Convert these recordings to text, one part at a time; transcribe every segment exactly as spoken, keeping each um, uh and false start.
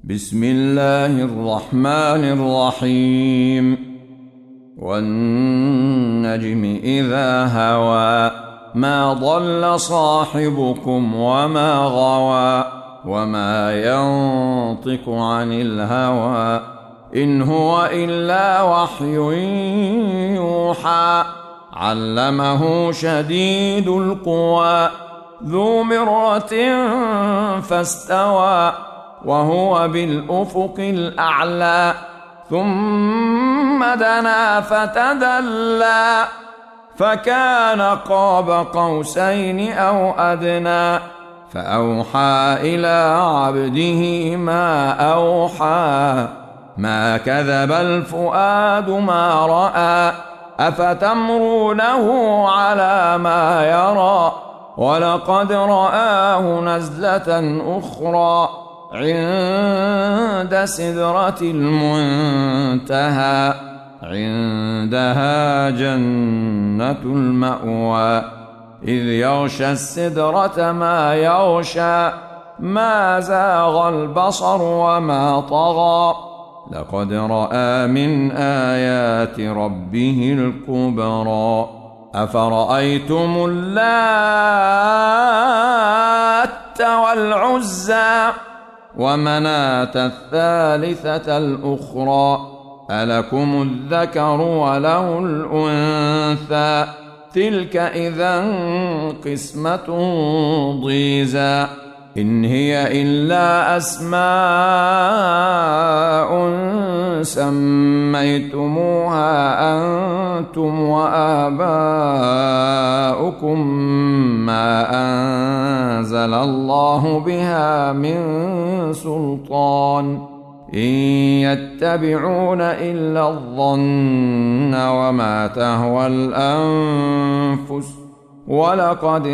بسم الله الرحمن الرحيم والنجم إذا هوى ما ضل صاحبكم وما غوى وما ينطق عن الهوى إن هو إلا وحي يوحى علمه شديد القوى ذو مرة فاستوى وهو بالأفق الأعلى ثم دنا فتدلى فكان قاب قوسين أو أدنى فأوحى إلى عبده ما أوحى ما كذب الفؤاد ما رأى أفتمرونه على ما يرى ولقد رآه نزلة أخرى عند سدرة المنتهى عندها جنة المأوى إذ يغشى السدرة ما يغشى ما زاغ البصر وما طغى لقد رأى من آيات ربه الكبرى أفرأيتم اللات والعزى ومناة الثالثة الأخرى ألكم الذكر وله الأنثى تلك إذا قسمة ضيزى إن هي إلا أسماء سميتموها أنتم وآباؤكم ما أنزل الله بها من سلطان إن يتبعون إلا الظن وما تهوى الأنفس ولقد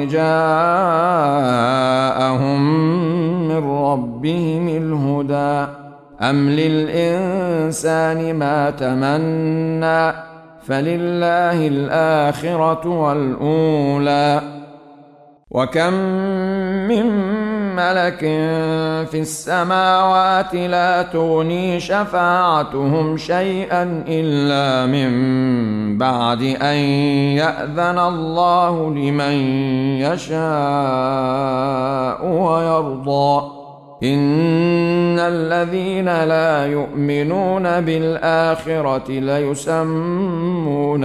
جاءهم من ربهم الهدى أم للإنسان ما تمنى فلله الآخرة والأولى وكم من ملك في السماوات لا تغني شفاعتهم شيئا إلا من بعد أن يأذن الله لمن يشاء ويرضى إن الذين لا يؤمنون بالآخرة ليسمون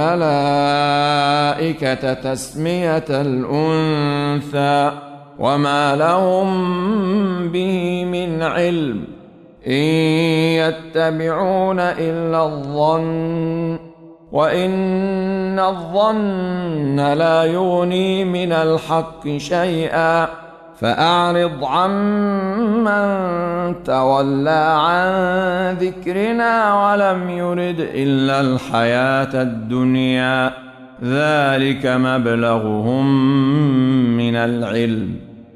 الملائكة تسمية الأنثى وما لهم به من علم إن يتبعون إلا الظن وإن الظن لا يغني من الحق شيئا فأعرض عمن تولى عن ذكرنا ولم يرد إلا الحياة الدنيا ذلك مبلغهم من العلم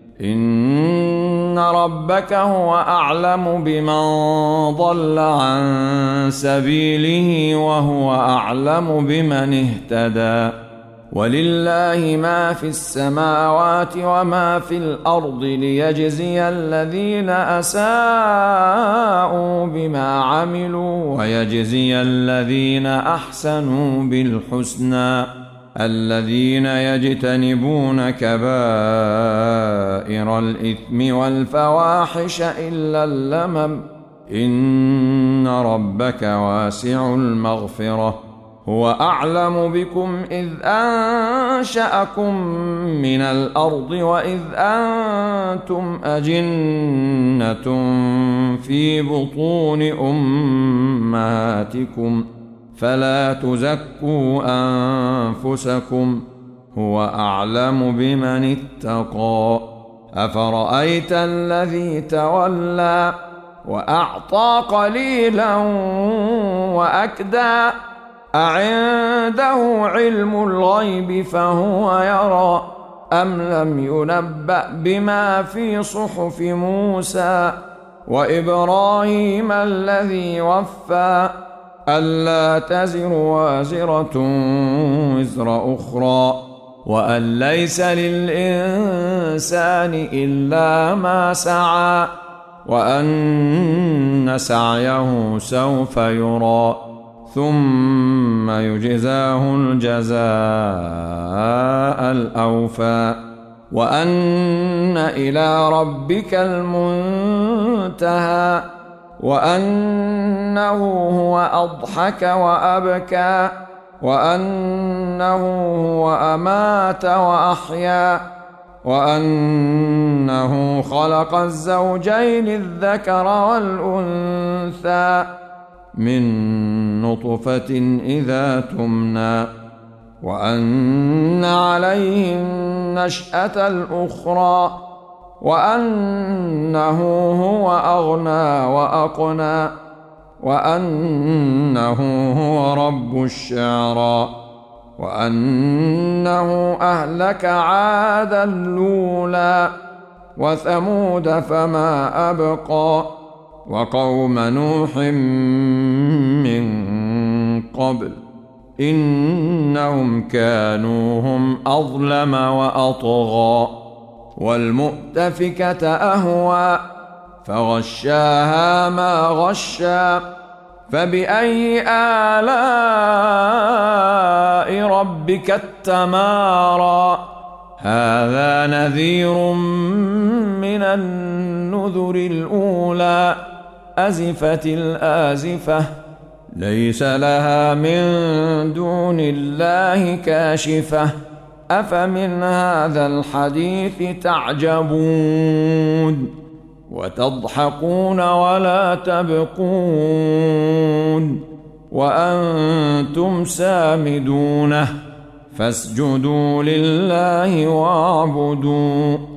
إن ربك هو أعلم بمن ضل عن سبيله وهو أعلم بمن اهتدى ولله ما في السماوات وما في الأرض ليجزي الذين أساءوا بما عملوا ويجزي الذين أحسنوا بالحسنى الذين يجتنبون كبائر الإثم والفواحش إلا اللمم إن ربك واسع المغفرة هو أعلم بكم إذ أنشأكم من الأرض وإذ أنتم أجنة في بطون أمهاتكم فلا تزكوا أنفسكم هو أعلم بمن اتقى أفرأيت الذي تولى وأعطى قليلا وأكدى أعنده علم الغيب فهو يرى أم لم ينبأ بما في صحف موسى وإبراهيم الذي وفى ألا تزر وازرة وزر أخرى وأن ليس للإنسان إلا ما سعى وأن سعيه سوف يرى ثم يجزاه الجزاء الأوفى وأن إلى ربك المنتهى وأنه هو أضحك وأبكى وأنه هو أمات وأحيا وأنه خلق الزوجين الذكر والأنثى من نطفة إذا تمنى وأن عليه النشأة الأخرى وأنه هو أغنى وأقنى وأنه هو رب الشعرى وأنه أهلك عادا الأولى وثمود فما أبقى وقوم نوح من قبل إنهم كانوا هم أظلم وأطغى والمؤتفكة أهوى فغشاها ما غشى فبأي آلاء ربك التمارى هذا نذير من النذر الأولى أزفت الآزفة ليس لها من دون الله كاشفة أفمن هذا الحديث تعجبون وتضحكون ولا تبقون وأنتم سامدون فاسجدوا لله واعبدوا